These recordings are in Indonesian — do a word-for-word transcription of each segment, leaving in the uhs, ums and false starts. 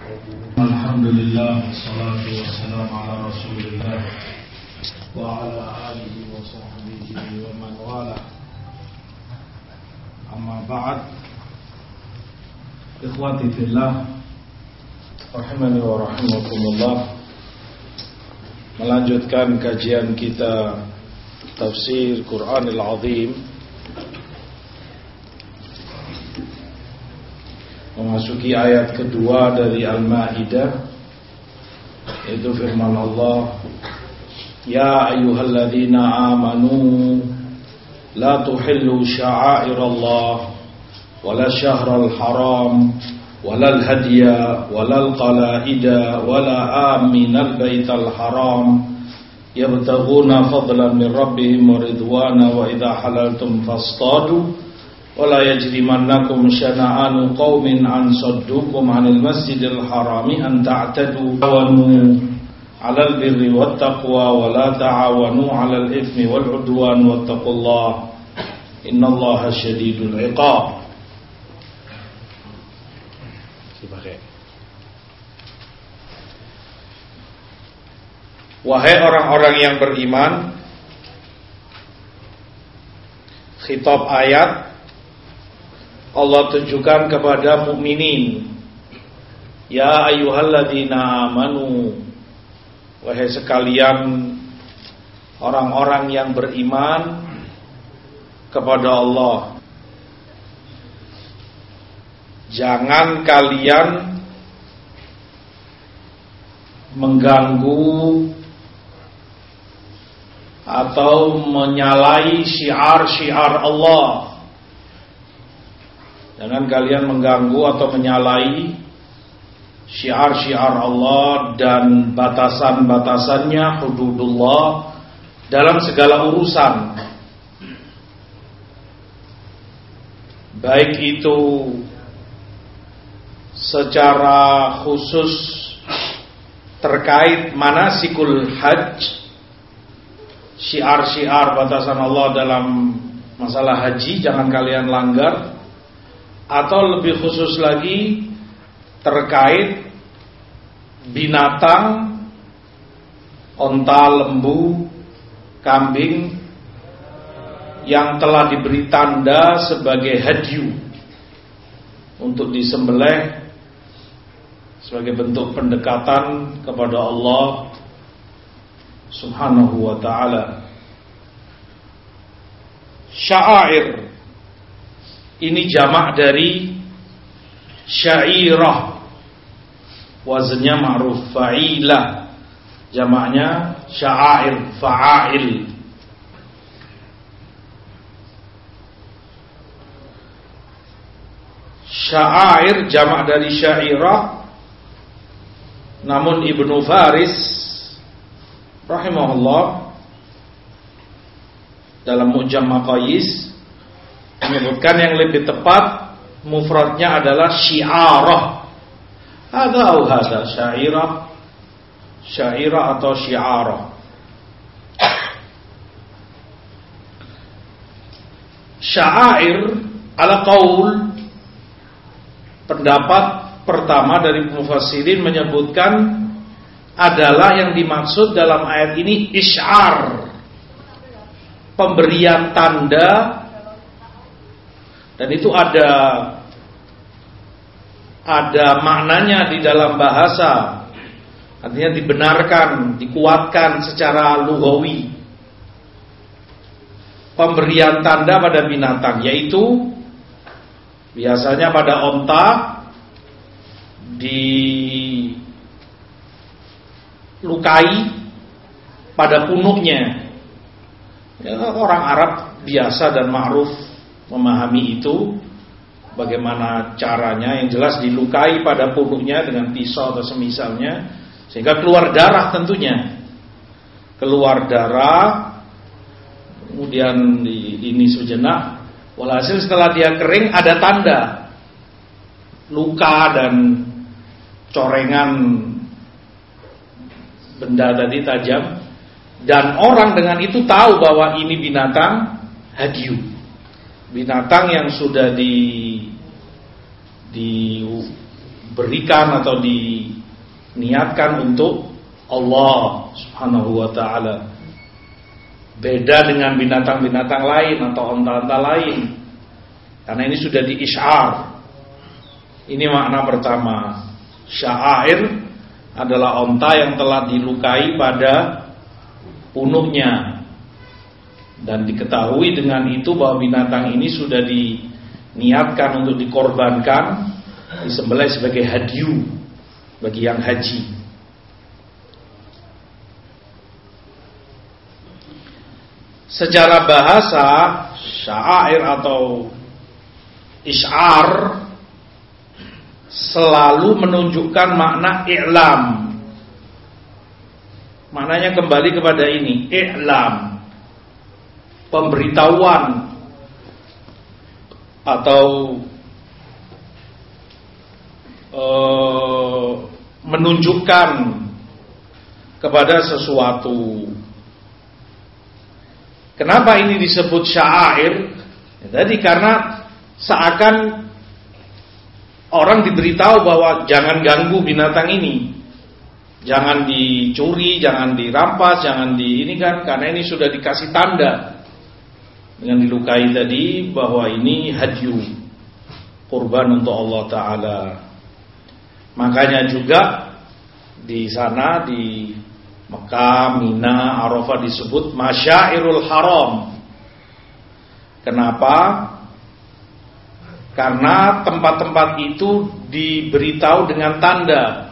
Alhamdulillah, wassalatu wassalamu ala Rasulillah wa ala alihi wa sahbihi wa man wala. Amma ba'd. Ikhwati fillah, rahimani wa rahimakumullah. Melanjutkan kajian kita tafsir Qur'anil Azim, memasuki ayat kedua dari Al-Maidah, yaitu firman Allah, Ya ayyuhalladzina amanu la tuhillu sya'airallah wala syahral haram wala al-hadiya wala al-qala'ida wala aminal baital haram yabtaghuna fadlan min rabbihim wa ridwana wa idha halaltum fastadu wala yajrimannakum syana'anu qaumin an saddukum 'anil masjidil harami an ta'tadu ta'awanu 'alal birri wat taqwa wa la ta'awanu 'alal itsmi wal 'udwan wattaqullaha innallaha syadidul 'iqab. Wahai orang-orang yang beriman, khitab ayat Allah tunjukkan kepada mukminin, Ya ayyuhalladzina amanu, wahai sekalian orang-orang yang beriman kepada Allah, jangan kalian mengganggu atau menyalahi syiar-syiar Allah. Jangan kalian mengganggu atau menyalahi syiar-syiar Allah dan batasan-batasannya, hududullah, dalam segala urusan. Baik itu secara khusus terkait manasikul hajj, syiar-syiar batasan Allah dalam masalah haji, jangan kalian langgar. Atau lebih khusus lagi terkait binatang, onta, lembu, kambing yang telah diberi tanda sebagai hadyu untuk disembelih sebagai bentuk pendekatan kepada Allah Subhanahu wa ta'ala. Sya'air ini jamak dari syairah, wazennya ma'ruf, fa'ilah, jamaknya sya'air, fa'ail. Sya'air jamak dari syairah, namun Ibnu Faris rahimahullah dalam Mu'jam Maqayis menyebutkan yang lebih tepat mufradnya adalah syiarah. Hadza au hadza, syairah, syairah atau syiarah. Sya'air ala qaul, pendapat pertama dari mufassirin menyebutkan adalah yang dimaksud dalam ayat ini isy'ar, pemberian tanda. Dan itu ada ada maknanya di dalam bahasa, artinya dibenarkan, dikuatkan secara lughawi. Pemberian tanda pada binatang, yaitu biasanya pada onta dilukai pada punuknya. Ya, orang Arab biasa dan ma'ruf memahami itu, bagaimana caranya. Yang jelas dilukai pada punuknya dengan pisau atau semisalnya, sehingga keluar darah, tentunya keluar darah, kemudian di, ini sejenak, walhasil setelah dia kering ada tanda luka dan corengan benda tadi tajam, dan orang dengan itu tahu bahwa ini binatang hadyu, binatang yang sudah di, di diberikan atau diniatkan untuk Allah Subhanahu wa ta'ala. Beda dengan binatang-binatang lain atau onta-onta lain, karena ini sudah di-isy'ar. Ini makna pertama. Sya'air adalah onta yang telah dilukai pada punuknya, dan diketahui dengan itu bahwa binatang ini sudah diniatkan untuk dikorbankan, disembelih sebagai hadyu bagi yang haji. Secara bahasa, sya'air atau isy'ar selalu menunjukkan makna i'lam. Maknanya kembali kepada ini, i'lam, pemberitahuan atau uh, menunjukkan kepada sesuatu. Kenapa ini disebut sya'air? Ya, tadi karena seakan orang diberitahu bahwa jangan ganggu binatang ini, jangan dicuri, jangan dirampas, jangan di ini kan, karena ini sudah dikasih tanda dengan dilukai tadi bahwa ini hadyu, kurban untuk Allah Ta'ala. Makanya juga di sana di Mekah, Mina, Arafah disebut masyairul haram. Kenapa? Karena tempat-tempat itu diberitahu dengan tanda.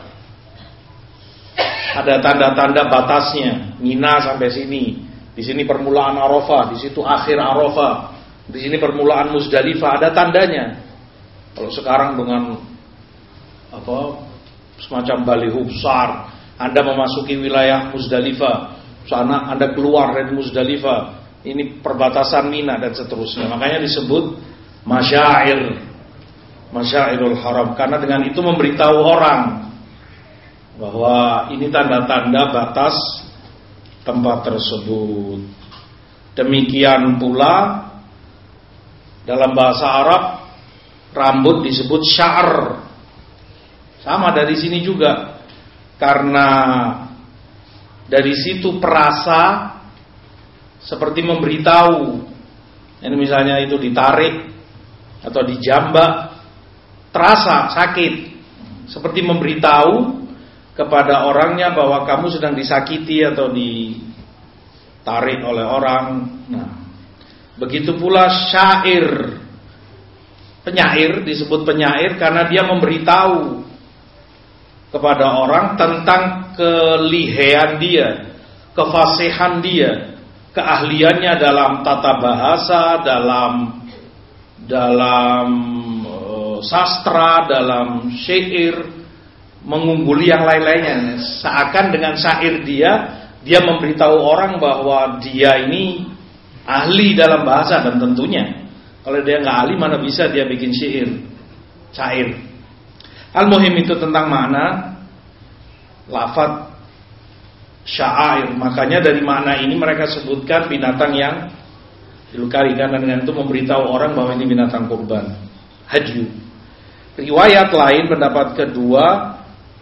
Ada tanda-tanda batasnya. Mina sampai sini. Di sini permulaan Arafah, di situ akhir Arafah. Di sini permulaan Muzdalifah, ada tandanya. Kalau sekarang dengan apa semacam baliho besar, Anda memasuki wilayah Muzdalifah, sana Anda keluar dari Muzdalifah, ini perbatasan Mina dan seterusnya. Makanya disebut masyair, masyairul haram, karena dengan itu memberitahu orang bahwa ini tanda-tanda batas tempat tersebut. Demikian pula dalam bahasa Arab rambut disebut sya'r. Sama dari sini juga. Karena dari situ perasa seperti memberitahu. Ini misalnya itu ditarik atau dijambak, terasa sakit, seperti memberitahu kepada orangnya bahwa kamu sedang disakiti atau ditarik oleh orang. Nah, begitu pula syair, penyair disebut penyair karena dia memberitahu kepada orang tentang kelihean dia, kefasihan dia, keahliannya dalam tata bahasa, dalam dalam uh, sastra, dalam syair, mengungguli yang lain-lainnya. Seakan dengan syair dia, dia memberitahu orang bahwa dia ini ahli dalam bahasa, dan tentunya kalau dia nggak ahli mana bisa dia bikin syair, syair. Al-muhim itu tentang makna lafaz sya'air. Makanya dari makna ini mereka sebutkan binatang yang dilukai, karena dengan itu memberitahu orang bahwa ini binatang kurban, hadyu. Riwayat lain, pendapat kedua,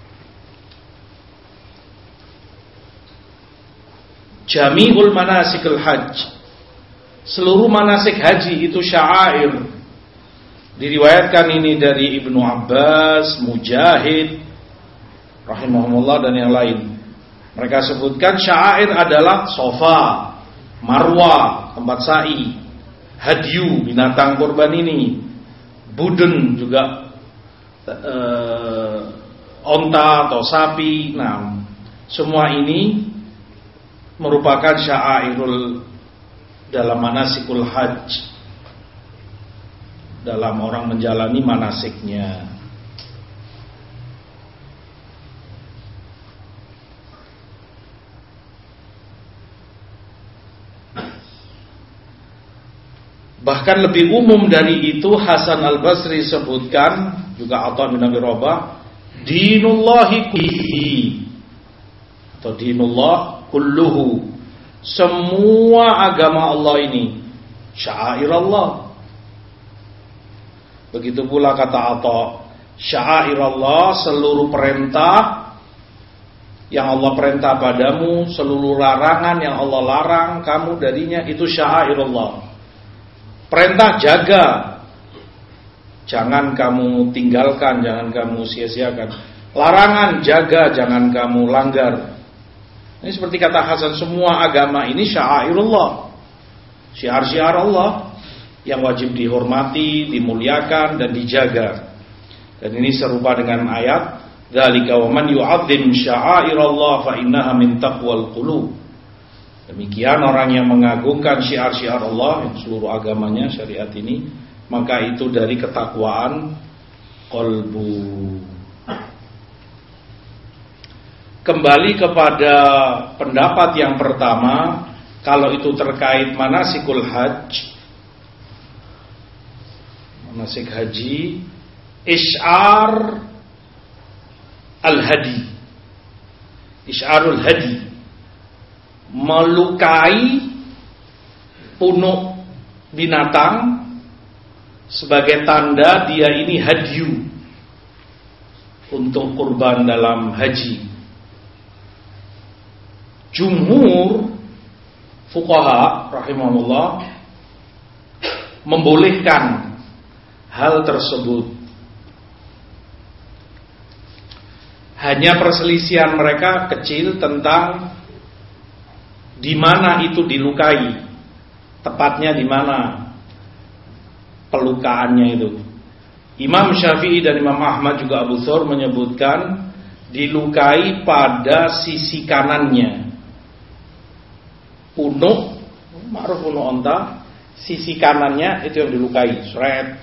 jami'ul manasikul hajj, seluruh manasik haji itu sya'air. Diriwayatkan ini dari Ibnu Abbas, Mujahid rahimahumullah dan yang lain. Mereka sebutkan sya'air adalah Safa, Marwah, tempat sa'i, hadyu, binatang kurban ini, budun juga uh, onta atau sapi. Nah, semua ini merupakan sya'airul dalam manasikul hajj, dalam orang menjalani manasiknya. Bahkan lebih umum dari itu, Hasan Al-Basri sebutkan, juga Atha bin Abi Rabah, dinullahi kullihi atau dinullah kulluhu, semua agama Allah ini sya'air Allah. Begitu pula kata Atha, Sya'airallah, seluruh perintah yang Allah perintah padamu, seluruh larangan yang Allah larang kamu darinya, itu sya'airallah. Perintah jaga, jangan kamu tinggalkan, jangan kamu sia-siakan. Larangan jaga, jangan kamu langgar. Ini seperti kata Hasan, semua agama ini sya'airullah, syiar-syiar Allah yang wajib dihormati, dimuliakan dan dijaga. Dan ini serupa dengan ayat dzalika wa man yu'azzim sya'airallah fa innaha min taqwal qulub. Demikian orang yang mengagungkan syiar-syiar Allah, yang seluruh agamanya syariat ini, maka itu dari ketakwaan qalbu. Kembali kepada pendapat yang pertama, kalau itu terkait manasikul hajj, manasik haji, isyar al-hadi, isyarul hadi, melukai punuk binatang sebagai tanda dia ini hadyu untuk kurban dalam haji. Jumhur fuqaha rahimahullah membolehkan hal tersebut. Hanya perselisihan mereka kecil tentang di mana itu dilukai, tepatnya di mana pelukaannya itu. Imam Syafi'i dan Imam Ahmad juga Abu Thawr menyebutkan dilukai pada sisi kanannya. Punuk, ma'ruf punuk onta, sisi kanannya itu yang dilukai, seret.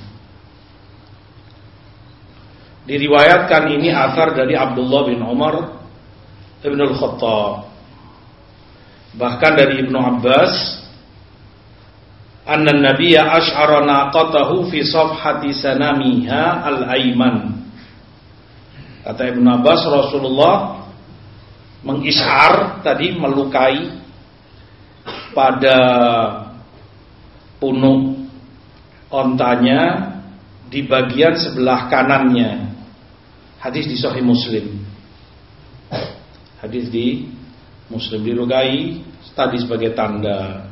Diriwayatkan ini athar dari Abdullah bin Umar Ibn al-Khattab, bahkan dari Ibnu Abbas, anna nabiyya ash'ara naqatahu fi safhati sanamiha al-ayman. Kata Ibnu Abbas, Rasulullah mengisyar tadi, melukai pada punuk ontanya di bagian sebelah kanannya. Hadis di Sahih Muslim. Hadis di Muslim, dilukai tadi sebagai tanda.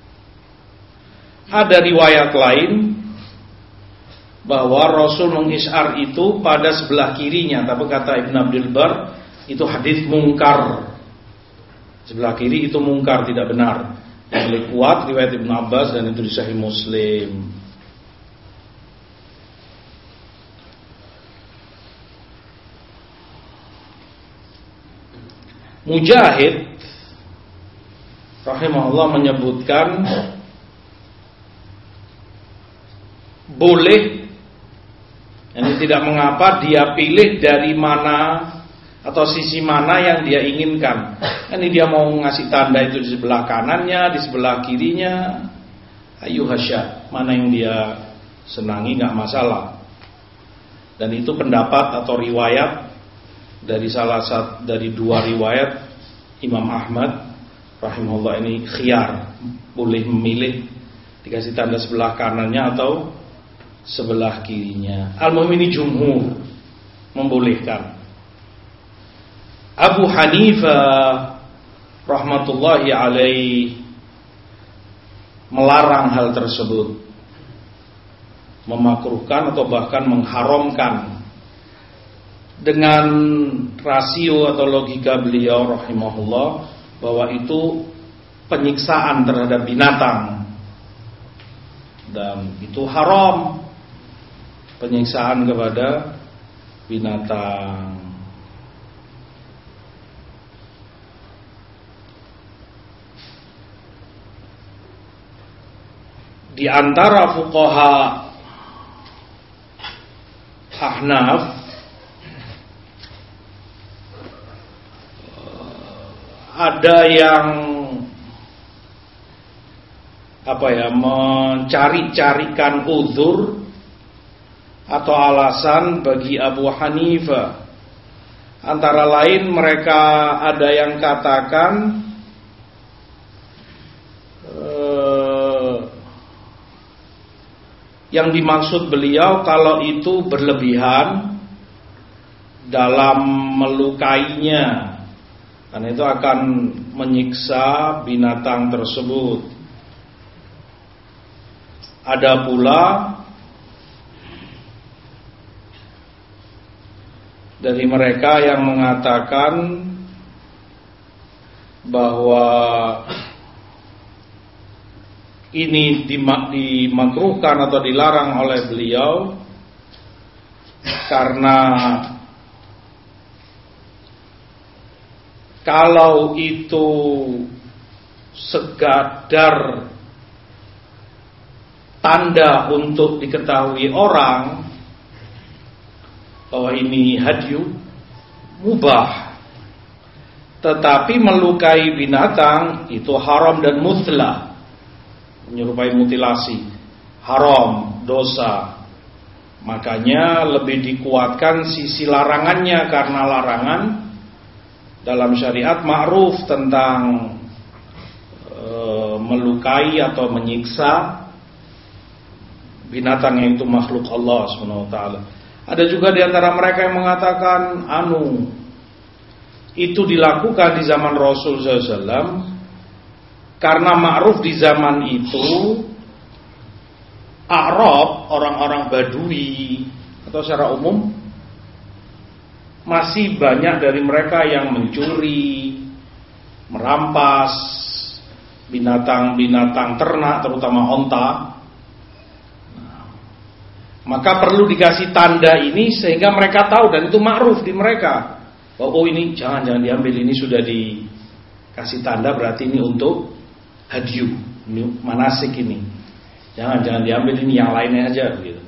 Ada riwayat lain bahwa Rasul mengisyar itu pada sebelah kirinya, tapi kata Ibn Abdul Bar itu hadis mungkar. Sebelah kiri itu mungkar, tidak benar. Yang lebih kuat riwayat Ibn Abbas dan itu di Sahih Muslim. Mujahid rahimahullah menyebutkan boleh, ini tidak mengapa dia pilih dari mana atau sisi mana yang dia inginkan. Ini dia mau ngasih tanda itu di sebelah kanannya, di sebelah kirinya, ayu hasya, mana yang dia senangi, nggak masalah. Dan itu pendapat atau riwayat dari salah satu dari dua riwayat Imam Ahmad rahimahullah, ini khiyar, boleh memilih dikasih tanda sebelah kanannya atau sebelah kirinya. Al-muhim ini jumhur membolehkan. Abu Hanifah rahmatullahi alaih melarang hal tersebut, memakruhkan atau bahkan mengharamkan, dengan rasio atau logika beliau rahimahullah bahwa itu penyiksaan terhadap binatang dan itu haram, penyiksaan kepada binatang. Di antara fuqaha Ahnaf ada yang apa ya, mencari-carikan uzur atau alasan bagi Abu Hanifah. Antara lain mereka ada yang katakan uh, yang dimaksud beliau kalau itu berlebihan dalam melukainya, karena itu akan menyiksa binatang tersebut. Ada pula dari mereka yang mengatakan bahwa ini dimakruhkan atau dilarang oleh beliau karena kalau itu sekadar tanda untuk diketahui orang bahwa ini hadyu, mubah. Tetapi melukai binatang itu haram dan muthla, menyerupai mutilasi, haram, dosa. Makanya lebih dikuatkan sisi larangannya, karena larangan dalam syariat ma'ruf tentang e, melukai atau menyiksa binatang yang itu makhluk Allah subhanahu wa taala. Ada juga di antara mereka yang mengatakan anu itu dilakukan di zaman Rasul sallallahu alaihi wasallam karena ma'ruf di zaman itu Arab, orang-orang Badui atau secara umum masih banyak dari mereka yang mencuri, merampas binatang-binatang ternak, terutama onta. Maka perlu dikasih tanda ini sehingga mereka tahu, dan itu ma'ruf di mereka. Oh, oh ini jangan-jangan diambil, ini sudah dikasih tanda berarti ini untuk hadyu, ini manasik ini. Jangan-jangan diambil, ini yang lainnya aja gitu.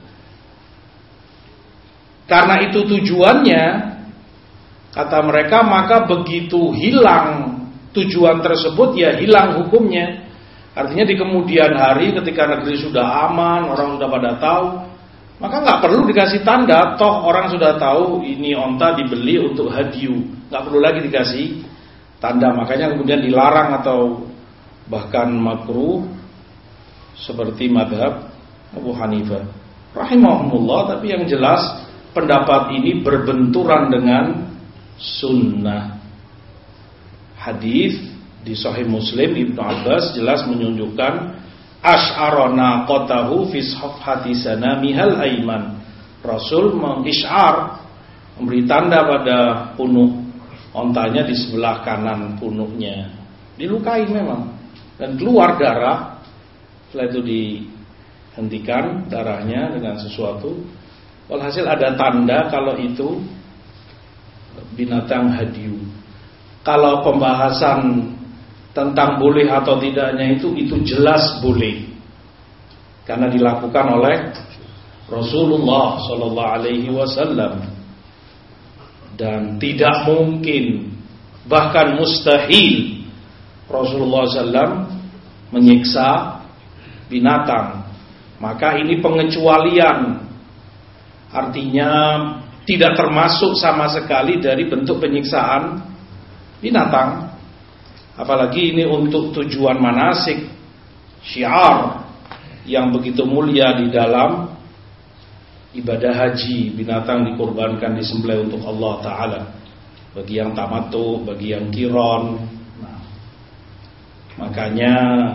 Karena itu tujuannya, kata mereka, maka begitu hilang tujuan tersebut ya hilang hukumnya. Artinya di kemudian hari ketika negeri sudah aman, orang sudah pada tahu, maka nggak perlu dikasih tanda, toh orang sudah tahu ini onta dibeli untuk hadyu, nggak perlu lagi dikasih tanda. Makanya kemudian dilarang atau bahkan makruh seperti madhab Abu Hanifah rahimahumullah. Tapi yang jelas pendapat ini berbenturan dengan sunnah. Hadis di Sahih Muslim Ibnu Abbas jelas menunjukkan Ash'arona qatahu fi safhati sanamihal aiman. Rasul mengisyar, memberi tanda pada punuk ontanya di sebelah kanan punuknya. Dilukai memang dan keluar darah. Setelah itu dihentikan darahnya dengan sesuatu. Walhasil ada tanda kalau itu binatang hadyu. Kalau pembahasan tentang boleh atau tidaknya itu itu jelas boleh, karena dilakukan oleh Rasulullah Sallallahu Alaihi Wasallam, dan tidak mungkin bahkan mustahil Rasulullah Sallallahu Alaihi Wasallam menyiksa binatang. Maka ini pengecualian, artinya tidak termasuk sama sekali dari bentuk penyiksaan binatang. Apalagi ini untuk tujuan manasik, syiar yang begitu mulia di dalam ibadah haji. Binatang dikurbankan, disembelih untuk Allah Ta'ala. Bagi yang tamattu, bagi yang kiron. Nah, makanya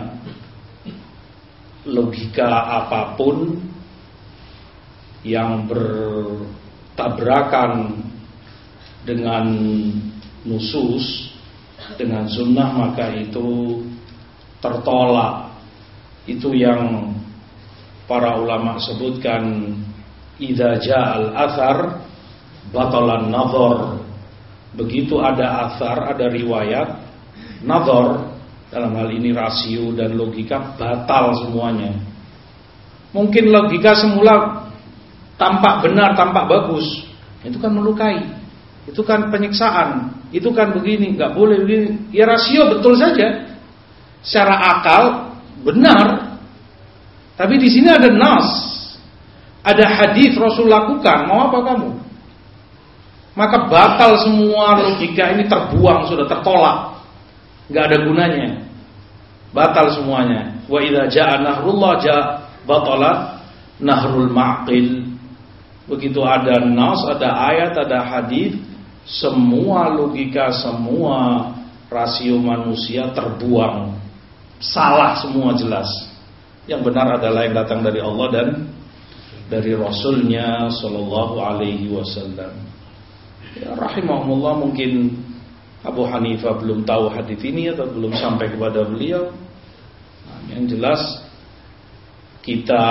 logika apapun yang bertabrakan dengan nusus, dengan sunnah, maka itu tertolak. Itu yang para ulama sebutkan, idza ja'al athar batalan nazar. Begitu ada athar, ada riwayat, nazar dalam hal ini rasio dan logika batal semuanya. Mungkin logika semula tampak benar, tampak bagus, itu kan melukai, itu kan penyiksaan, itu kan begini, nggak boleh begini. Ya rasio betul saja, secara akal benar, tapi di sini ada nas, ada hadis Rasul lakukan, mau apa kamu? Maka batal semua logika ini, terbuang, sudah tertolak, nggak ada gunanya, batal semuanya. Wa idza jaa nahrullah jaa batalat Nahrul Ma'qil. Begitu ada nas, ada ayat, ada hadis, semua logika, semua rasio manusia terbuang. Salah semua jelas. Yang benar adalah yang datang dari Allah dan dari Rasulnya Sallallahu Alaihi Wasallam. Ya, rahimahumullah, mungkin Abu Hanifah belum tahu hadis ini atau belum sampai kepada beliau. Nah, yang jelas kita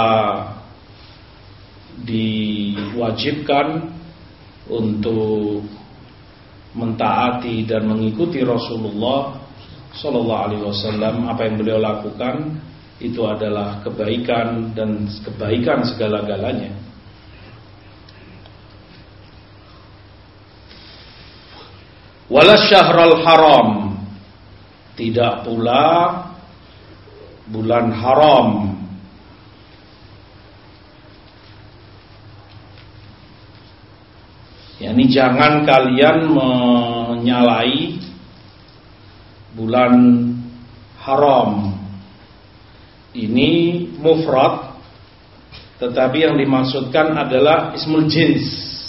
diwajibkan untuk mentaati dan mengikuti Rasulullah Sallallahu Alaihi Wasallam. Apa yang beliau lakukan itu adalah kebaikan dan kebaikan segala-galanya. Wala syahrul haram, tidak pula bulan haram. Yani jangan kalian menyalahi bulan haram. Ini mufrad, tetapi yang dimaksudkan adalah ismul jins.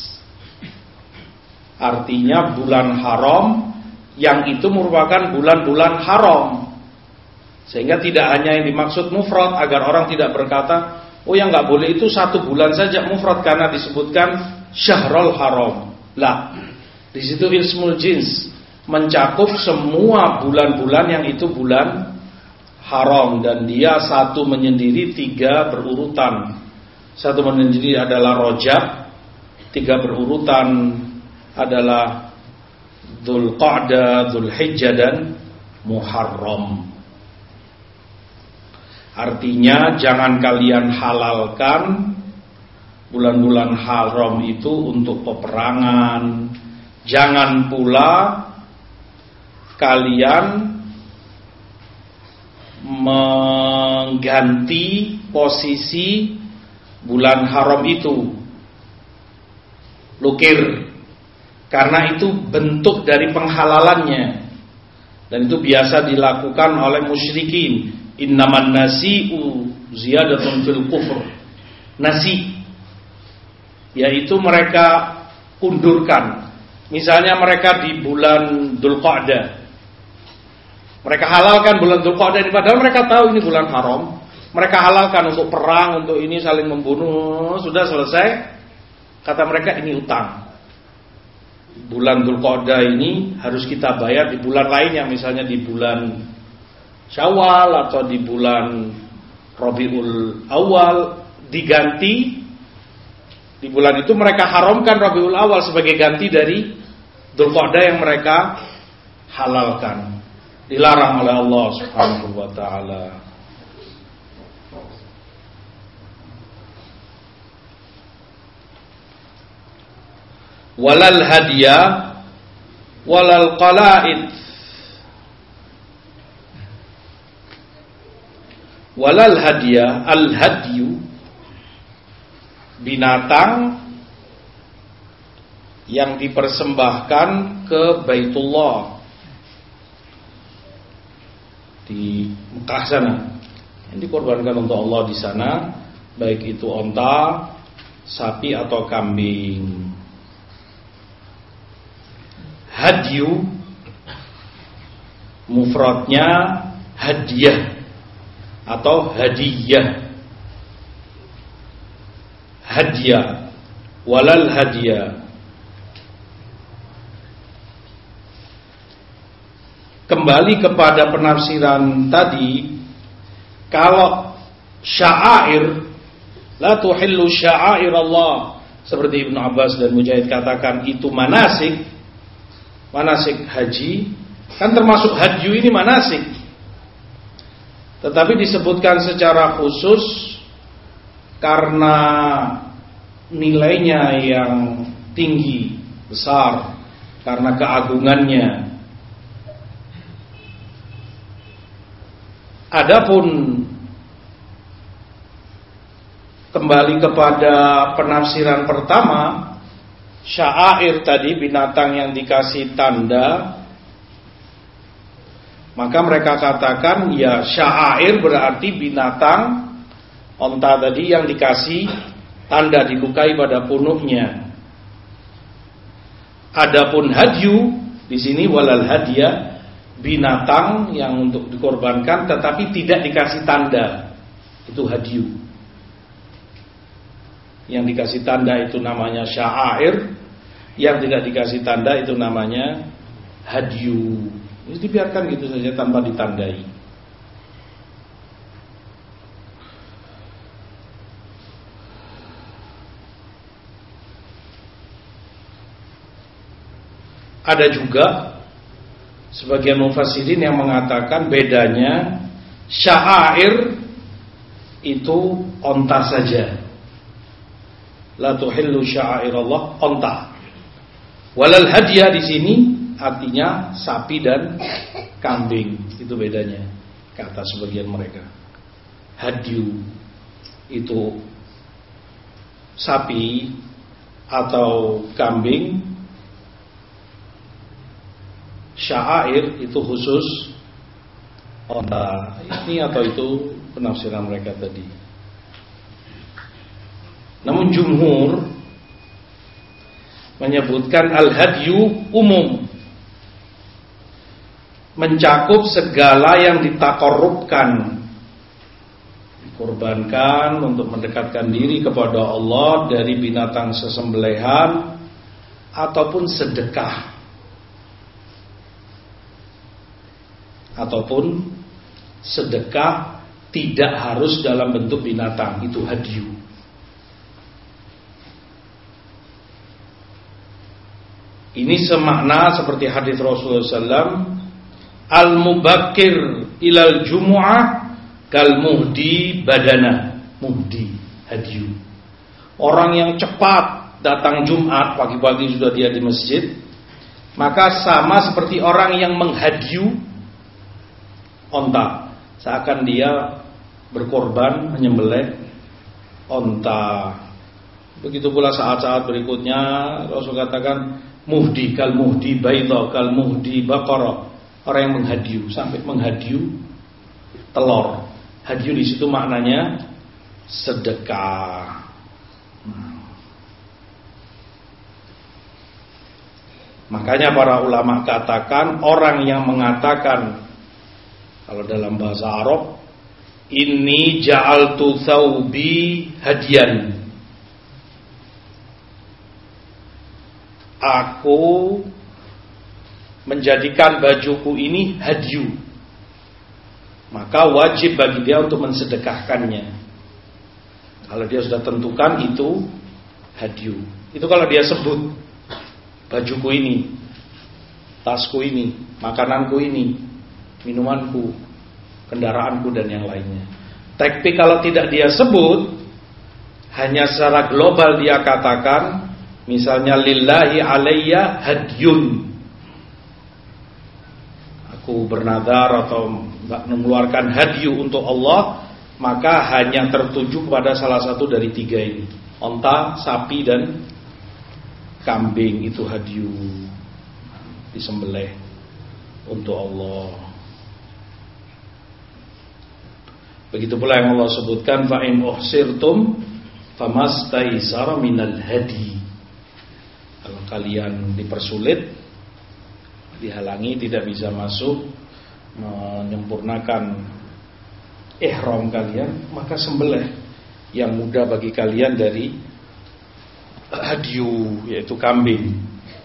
Artinya bulan haram yang itu merupakan bulan-bulan haram. Sehingga tidak hanya yang dimaksud mufrad, agar orang tidak berkata, oh yang nggak boleh itu satu bulan saja mufrad karena disebutkan syahrul haram. Lah, di situ ismul jins mencakup semua bulan-bulan yang itu bulan haram, dan dia satu menyendiri, tiga berurutan. Satu menyendiri adalah Rajab, tiga berurutan adalah Dzulqa'dah, Dzulhijjah dan Muharram. Artinya jangan kalian halalkan bulan-bulan haram itu untuk peperangan. Jangan pula kalian mengganti posisi bulan haram itu, lukir, karena itu bentuk dari penghalalannya, dan itu biasa dilakukan oleh musyrikin. Innaman nasi'u ziyadatun fil kufr. Nasi, yaitu mereka undurkan. Misalnya mereka di bulan Dzulqa'dah, mereka halalkan bulan Dzulqa'dah ini, padahal mereka tahu ini bulan haram. Mereka halalkan untuk perang, untuk ini saling membunuh. Sudah selesai, kata mereka ini utang. Bulan Dzulqa'dah ini harus kita bayar di bulan lainnya, misalnya di bulan Syawal atau di bulan Rabiul Awal, diganti. Di bulan itu mereka haramkan Rabiul Awal sebagai ganti dari Dzulqa'dah yang mereka halalkan. Dilarang oleh Allah Subhanahu wa taala. Walal hadiyah walal qala'id. Walal hadiyah, al-hadyu, binatang yang dipersembahkan ke Baitullah di Mekah sana, yang dikorbankan untuk Allah di sana, baik itu onta, sapi atau kambing. Hadyu mufradnya hadiyah atau hadiyah. Hadiyah walal hadiyah. Kembali kepada penafsiran tadi, kalau sya'air, la tuhillu sya'air Allah, seperti Ibnu Abbas dan Mujahid katakan itu manasik, manasik haji, kan termasuk hadyu ini manasik. Tetapi disebutkan secara khusus karena nilainya yang tinggi, besar, karena keagungannya. Adapun kembali kepada penafsiran pertama, sya'air tadi binatang yang dikasih tanda, maka mereka katakan ya sya'air berarti binatang Onta tadi yang dikasih tanda dilukai pada punuknya. Adapun hadyu di sini walal hadiah, binatang yang untuk dikorbankan tetapi tidak dikasih tanda, itu hadyu. Yang dikasih tanda itu namanya sya'air, yang tidak dikasih tanda itu namanya hadyu. Ini dibiarkan gitu saja tanpa ditandai. Ada juga sebagian mufassirin yang mengatakan bedanya sya'air itu onta saja. La tuhillu sya'airallah, onta. Walal hadiah di sini artinya sapi dan kambing. Itu bedanya kata sebagian mereka. Hadyu itu sapi atau kambing, sya'air itu khusus onta. Ini atau itu penafsiran mereka tadi. Namun jumhur menyebutkan al-hadyu umum, mencakup segala yang ditakorubkan, dikorbankan untuk mendekatkan diri kepada Allah dari binatang sesembelihan ataupun sedekah, ataupun sedekah tidak harus dalam bentuk binatang, itu hadyu. Ini semakna seperti hadis Rasulullah sallallahu alaihi wasallam, al-mubakkir ilal jumu'ah kal muhdi badana. Muhdi, hadyu. Orang yang cepat datang Jumat, pagi-pagi sudah dia di masjid, maka sama seperti orang yang menghadyu onta, seakan dia berkorban menyembelih onta. Begitu pula saat-saat berikutnya Rasul katakan muhdi kal muhdi baydha kal muhdi baqara, orang yang menghadyu sampai menghadyu telur. Hadyu di situ maknanya sedekah. Makanya para ulama katakan orang yang mengatakan, kalau dalam bahasa Arab, inni ja'altu thawbi hadiyan, aku menjadikan bajuku ini hadyu, maka wajib bagi dia untuk mensedekahkannya. Kalau dia sudah tentukan itu hadyu. Itu kalau dia sebut bajuku ini, tasku ini, makananku ini, minumanku, kendaraanku dan yang lainnya. Tapi kalau tidak dia sebut, hanya secara global dia katakan, misalnya lillahi alayya hadyun, aku bernadar atau mengeluarkan hadyu untuk Allah, maka hanya tertuju kepada salah satu dari tiga ini, onta, sapi dan kambing, itu hadyu, disembelih untuk Allah. Begitu pula yang Allah sebutkan, fa in uhsirtum famastaisara minal hadi. Kalau kalian dipersulit, dihalangi, tidak bisa masuk menyempurnakan ihram kalian, maka sembelih yang mudah bagi kalian dari hadyu, yaitu kambing.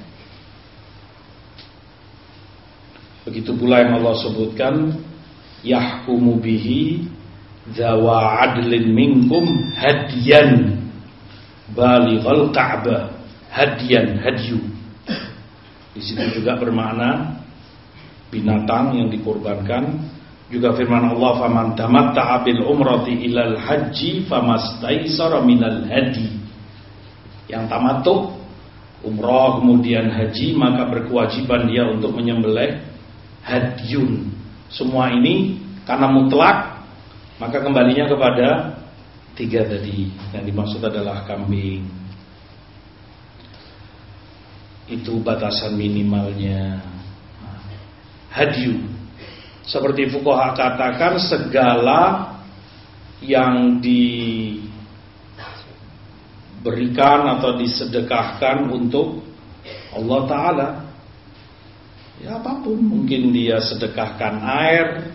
Begitu pula yang Allah sebutkan, yahkumu bihi zawa adlin minkum hadiyan balighal ka'bah. Hadian, hadyu di sini juga bermakna binatang yang dikorbankan. Juga firman Allah, faman tamatta'a bil umrati ilal haji famastaisara minal hadi. Yang tamattu umrah kemudian haji, maka berkewajiban dia untuk menyembelih hadyun. Semua ini karena mutlak, maka kembalinya kepada tiga tadi. Yang dimaksud adalah kambing. Itu batasan minimalnya. Hadyu, seperti fuqaha katakan, segala yang diberikan atau disedekahkan untuk Allah Ta'ala. Ya apapun, mungkin dia sedekahkan air,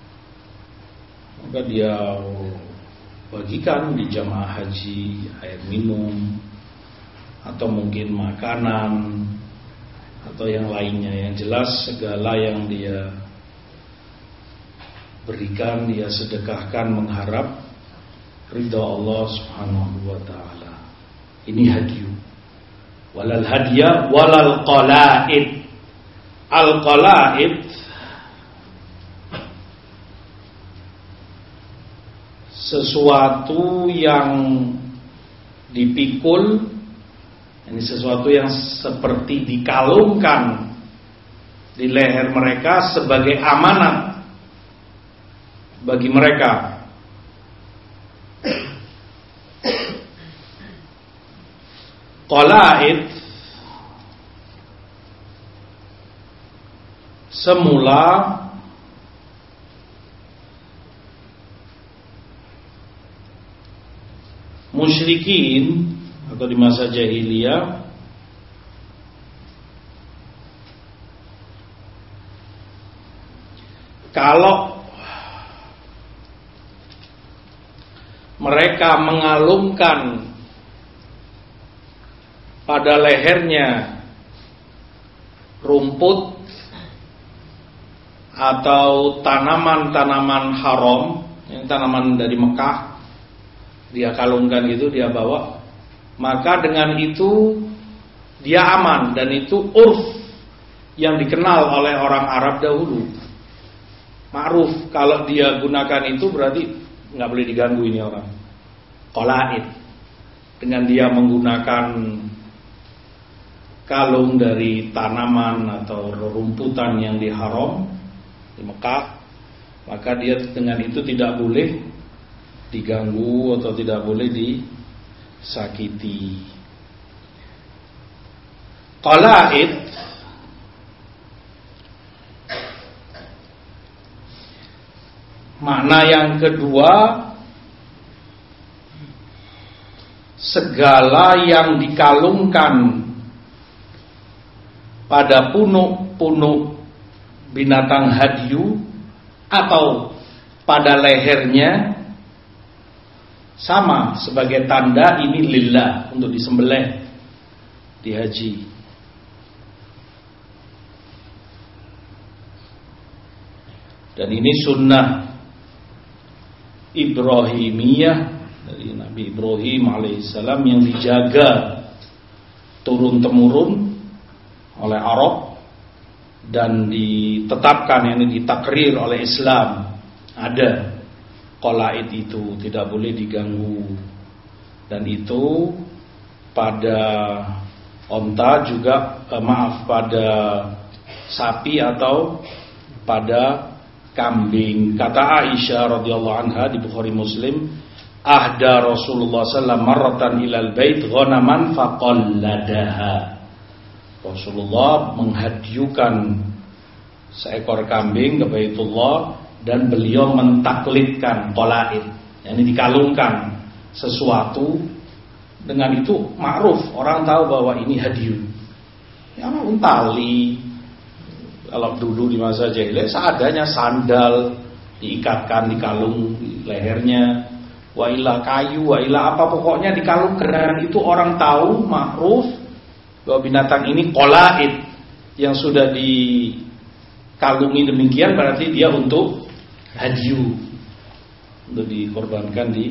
maka dia bagikan di jamaah haji air minum, atau mungkin makanan, atau yang lainnya. Yang jelas segala yang dia berikan, dia sedekahkan mengharap ridha Allah Subhanahu wa ta'ala. Ini hadiyu. Walal hadiya walal qalaid. Al qalaid sesuatu yang dipikul, ini sesuatu yang seperti dikalungkan di leher mereka sebagai amanat bagi mereka. Qalaid semula musyrikin atau di masa jahiliyah kalau mereka mengalungkan pada lehernya rumput atau tanaman-tanaman haram, yang tanaman dari Mekah, dia kalungkan itu, dia bawa, maka dengan itu dia aman, dan itu urf yang dikenal oleh orang Arab dahulu. Ma'ruf, kalau dia gunakan itu berarti nggak boleh diganggu ini orang. Qalaid, dengan dia menggunakan kalung dari tanaman atau rumputan yang diharam di Mekah, maka dia dengan itu tidak boleh diganggu atau tidak boleh disakiti. Qalaid makna yang kedua, segala yang dikalungkan pada punuk-punuk binatang hadyu atau pada lehernya, sama sebagai tanda ini lillah, untuk disembelih di haji. Dan ini sunnah Ibrahimiyah dari Nabi Ibrahim alaihissalam yang dijaga turun temurun oleh Arab dan ditetapkan, yang ditakrir oleh Islam. Ada qalaid itu, tidak boleh diganggu. Dan itu pada onta juga eh, maaf pada sapi atau pada kambing. Kata Aisyah radhiyallahu anha di Bukhari Muslim, ahda Rasulullah sallallahu alaihi wasallam marratan ilal bait ghanaman faqalladaha. Rasulullah menghadiukan seekor kambing ke Baitullah dan beliau mentaklidkan qalaid, yakni dikalungkan sesuatu. Dengan itu ma'ruf, orang tahu bahwa ini hadiu. Ya maupun tali, kalau dulu di masa jahiliyah seadanya sandal diikatkan, dikalung di lehernya, wa ila kayu, wa ila apa, pokoknya dikalungkan. Itu orang tahu ma'ruf bahwa binatang ini qalaid yang sudah dikalungi demikian, berarti dia untuk hadiu, untuk dikorbankan di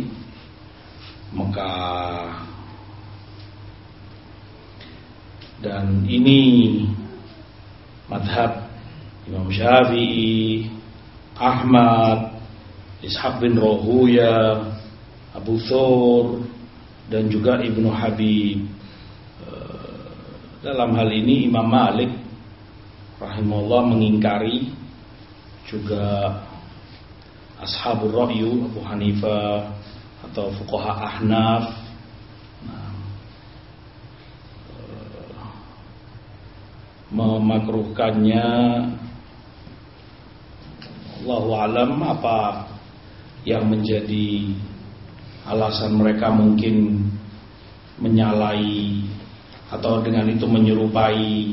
Mekah. Dan ini madhab Imam Syafi'i, Ahmad, Ishaq bin Rahuya, Abu Thawr, dan juga Ibnu Habib. Dalam hal ini Imam Malik rahimahullah mengingkari, juga Ashabul Ra'yu, Abu Hanifah atau fuqaha Ahnaf, nah, memakruhkannya. Allahu alam apa yang menjadi alasan mereka mungkin menyalahi atau dengan itu menyerupai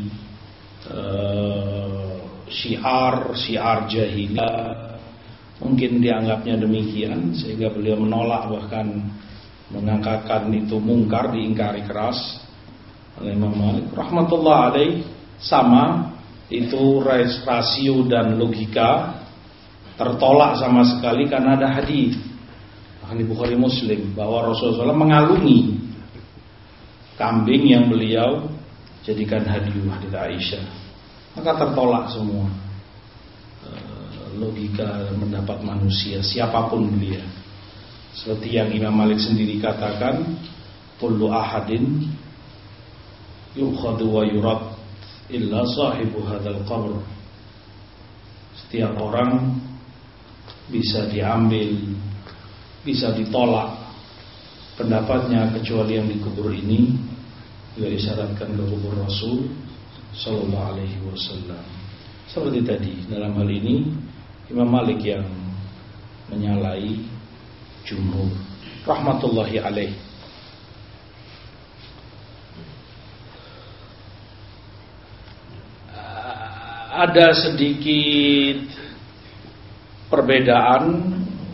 uh, syiar syiar jahiliyah, mungkin dianggapnya demikian sehingga beliau menolak, bahkan mengangkatkan itu mungkar, diingkari keras oleh Imam Malik rahmatullah alaih. Sama itu rasio dan logika tertolak sama sekali karena ada hadis di Bukhari Muslim bahwa Rasulullah mengalungi kambing yang beliau jadikan hadiah dari Aisyah, maka tertolak semua logika mendapat manusia siapapun dia. Seperti yang Imam Malik sendiri katakan, kullu ahadin yukhadu wa yurad illa sahibu hadzal qabr. Setiap orang bisa diambil, bisa ditolak pendapatnya kecuali yang di kubur ini, juga disyaratkan ke kubur Rasul sallallahu alaihi wasallam. Seperti tadi, dalam hal ini Imam Malik yang menyalahi jumhur rahmatullahi alaih. Ada sedikit perbedaan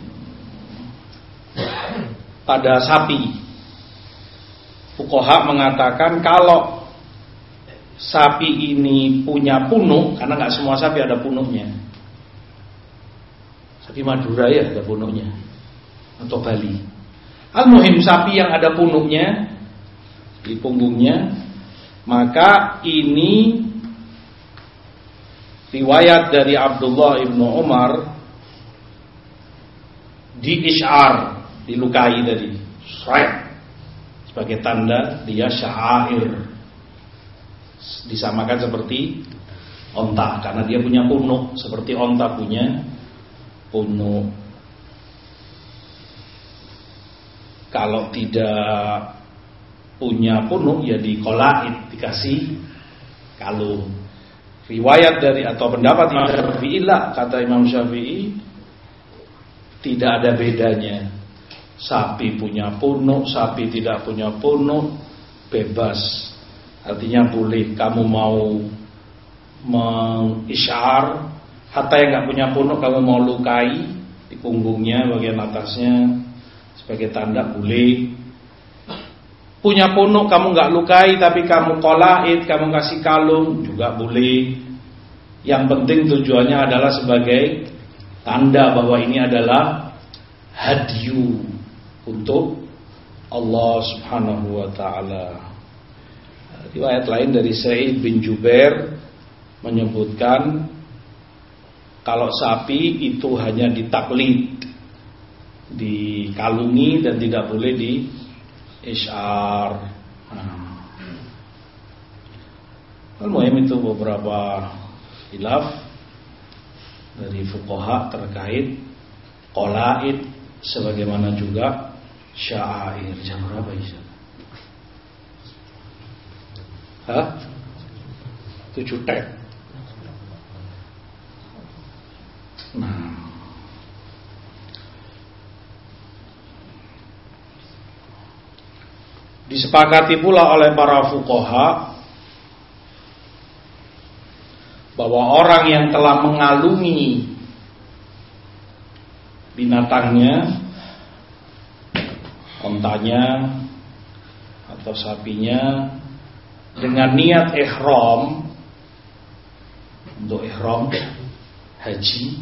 pada sapi. Fuqaha mengatakan kalau sapi ini punya punuk, karena nggak semua sapi ada punuknya. Sapi Madura ya ada punuknya, atau Bali. Al-muhim sapi yang ada punuknya di punggungnya, maka ini riwayat dari Abdullah ibnu Umar di-isy'ar, dilukai tadi, syair, sebagai tanda dia syair, disamakan seperti onta karena dia punya punuk seperti onta punya punuk. Kalau tidak punya punuk ya dikolait, dikasih kalung. Riwayat dari atau pendapat Imam Syafi'i lah, kata Imam Syafi'i tidak ada bedanya. Sapi punya punuk, sapi tidak punya punuk, bebas. Artinya boleh kamu mau mengisyar, hatta yang nggak punya punuk kamu mau lukai di punggungnya bagian atasnya sebagai tanda boleh. Punya punuk kamu nggak lukai tapi kamu kolait, kamu kasih kalung juga boleh. Yang penting tujuannya adalah sebagai tanda bahwa ini adalah hadyu untuk Allah Subhanahu wa taala. Riwayat lain dari Sa'id bin Jubair menyebutkan kalau sapi itu hanya ditaklid, dikalungi dan tidak boleh di isyar. Nah, al-muhim itu beberapa khilaf dari fuqaha terkait qolaid sebagaimana juga syair. Jam berapa Isya? Hah? Tujuh tek. Nah, disepakati pula oleh para fuqaha bahwa orang yang telah mengalungi binatangnya, ontanya atau sapinya dengan niat ihram, untuk ihram haji,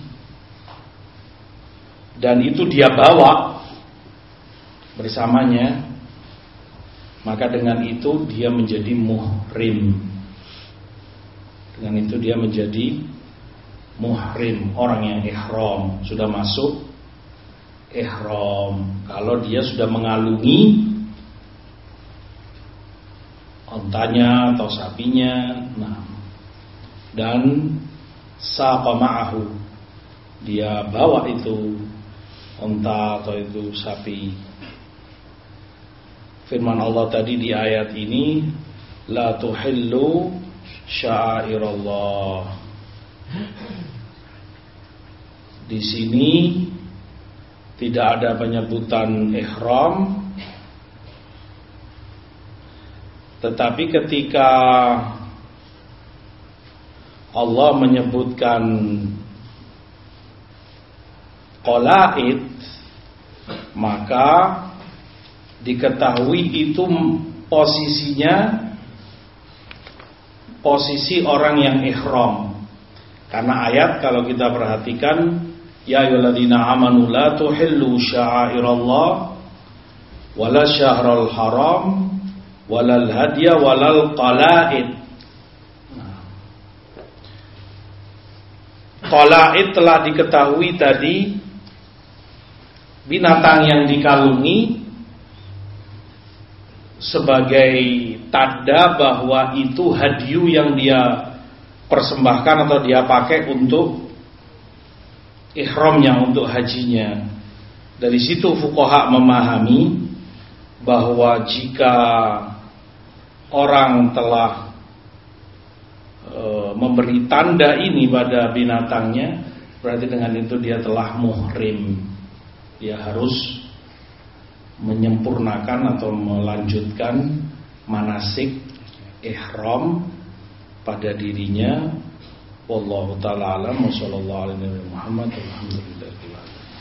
dan itu dia bawa bersamanya, maka dengan itu dia menjadi muhrim. Dengan itu dia menjadi muhrim, orang yang ihram, sudah masuk ihram. Kalau dia sudah mengalungi ontanya atau sapinya, nah, dan saqa ma'ahu, dia bawa itu onta atau itu sapi. Firman Allah tadi di ayat ini, la tuhillu sya'airallah. Di sini tidak ada penyebutan ihram. Tetapi ketika Allah menyebutkan qalaid, maka diketahui itu posisinya posisi orang yang ihram. Karena ayat kalau kita perhatikan, ya ayyuhalladzina amanu la tuhillu sya'airallah wala syahrul haram walal hadiya walal qalaid. Qalaid telah diketahui tadi, binatang yang dikalungi sebagai tanda bahwa itu hadiyu yang dia persembahkan atau dia pakai untuk ihramnya, untuk hajinya. Dari situ fuqaha memahami bahwa jika orang telah e, memberi tanda ini pada binatangnya, berarti dengan itu dia telah muhrim. Dia harus menyempurnakan atau melanjutkan manasik ihram pada dirinya. Wallahu ta'ala alam wa sallallahu alaihi wa sallam Muhammad. Alhamdulillah.